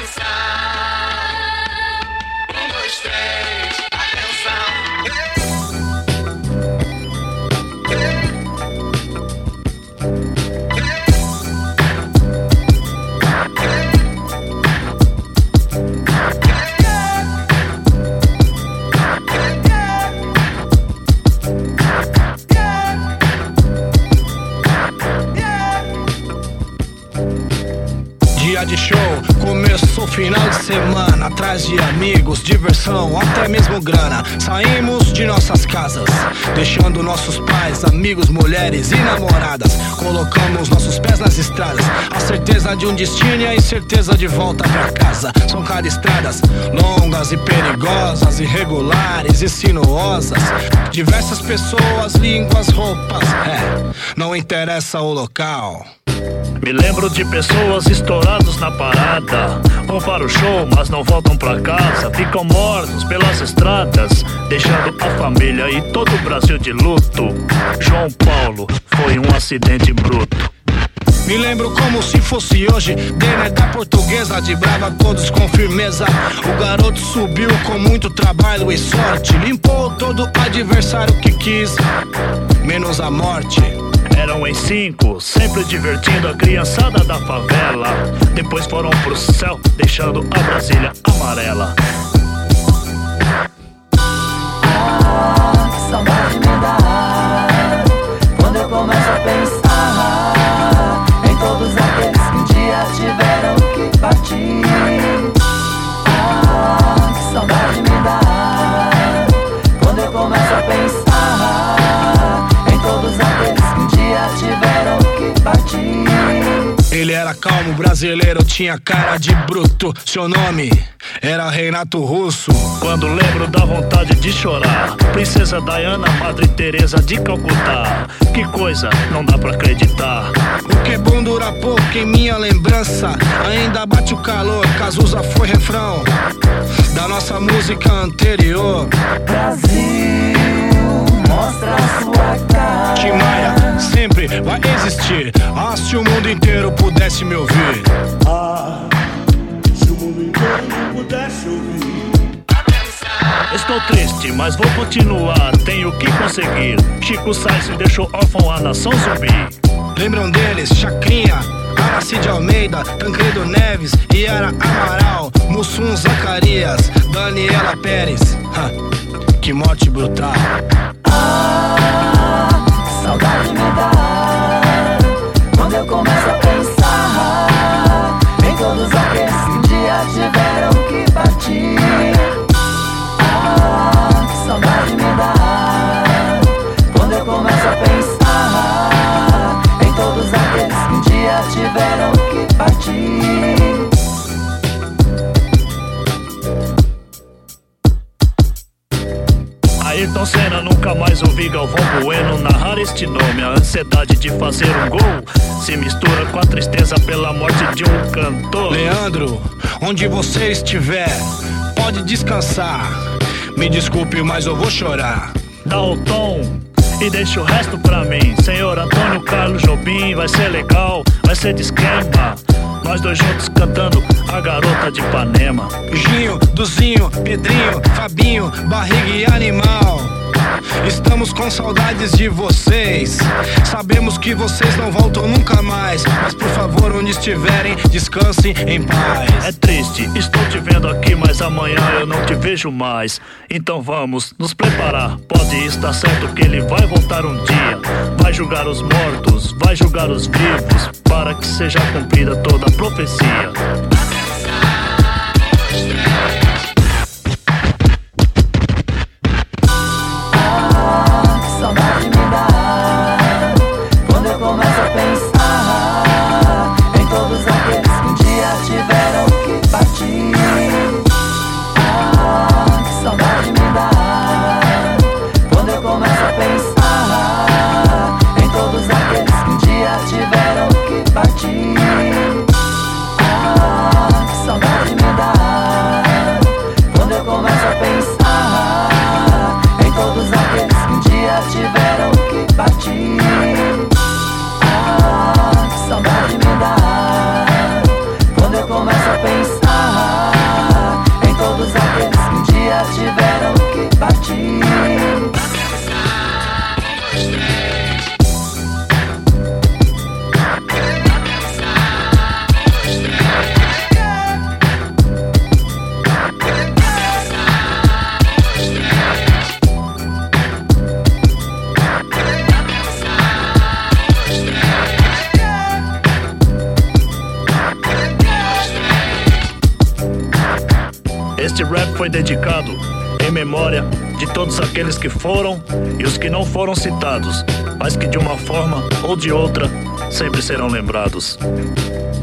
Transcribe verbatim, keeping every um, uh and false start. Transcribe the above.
Dia de show, começou final de semana, atrás de amigos, diversão, até mesmo grana. Saímos de nossas casas, deixando nossos pais, amigos, mulheres e namoradas. Colocamos nossos pés nas estradas, a certeza de um destino e a incerteza de volta pra casa. São cada estradas longas e perigosas, irregulares e sinuosas. Diversas pessoas, línguas, roupas, é, não interessa o local. Me lembro de pessoas estourados na parada. Vão para o show, mas não voltam pra casa. Ficam mortos pelas estradas, deixando a família e todo o Brasil de luto. João Paulo foi um acidente bruto. Me lembro como se fosse hoje, Denner da Portuguesa, de brava todos com firmeza. O garoto subiu com muito trabalho e sorte, limpou todo adversário que quis, menos a morte. Eram em cinco, sempre divertindo a criançada da favela. Depois foram pro céu, deixando a Brasília amarela. Ah, que saudade me dá quando eu começo a pensar em todos aqueles que um dia tiveram que partir. Ah, que saudade me dá quando eu começo a pensar em todos aqueles que um dia tiveram que partir. Ele era calmo, brasileiro, tinha cara de bruto. Seu nome era Renato Russo. Quando lembro dá vontade de chorar. Princesa Diana, Madre Teresa de Calcutá. Que coisa, não dá pra acreditar. O que é bom dura pouco em minha lembrança. Ainda bate o calor, Cazuza foi refrão da nossa música anterior. Brasil, mostra a sua cara. Tim Maia sempre vai existir. Ah, se o mundo inteiro pudesse me ouvir. Ah, se o mundo inteiro pudesse ouvir. Estou triste, mas vou continuar, tenho que conseguir. Chico Sainz me deixou órfão, a nação zumbi. Lembram deles? Chacrinha, Aracide Almeida, Tancredo Neves, Yara Amaral, Mussum Zacarias, Daniela Pérez. Ha, que morte brutal. Ah, que saudade me dá quando eu começo a pensar em todos aqueles que um dia tiveram que partir. Ah, que saudade me dá quando eu começo a pensar em todos aqueles que um dia tiveram que partir. Ayrton Senna, nunca mais ouvi Galvão Bueno narrar este nome. A ansiedade de fazer um gol se mistura com a tristeza pela morte de um cantor. Leandro, onde você estiver, pode descansar. Me desculpe, mas eu vou chorar. Dá o tom e deixa o resto pra mim. Senhor Antônio Carlos Jobim, vai ser legal, vai ser de esquema. Nós dois juntos cantando A Garota de Ipanema. Ginho, Duzinho, Pedrinho, Fabinho, Barriga e Animal. Estamos com saudades de vocês. Sabemos que vocês não voltam nunca mais, mas por favor, onde estiverem, descansem em paz. É triste, estou te vendo aqui, mas amanhã eu não te vejo mais. Então vamos nos preparar, pode estar certo que ele vai voltar um dia. Vai julgar os mortos, vai julgar os vivos, para que seja cumprida toda a profecia. Ah, que saudade me dá Este rap foi dedicado em memória de todos aqueles que foram e os que não foram citados, mas que de uma forma ou de outra sempre serão lembrados.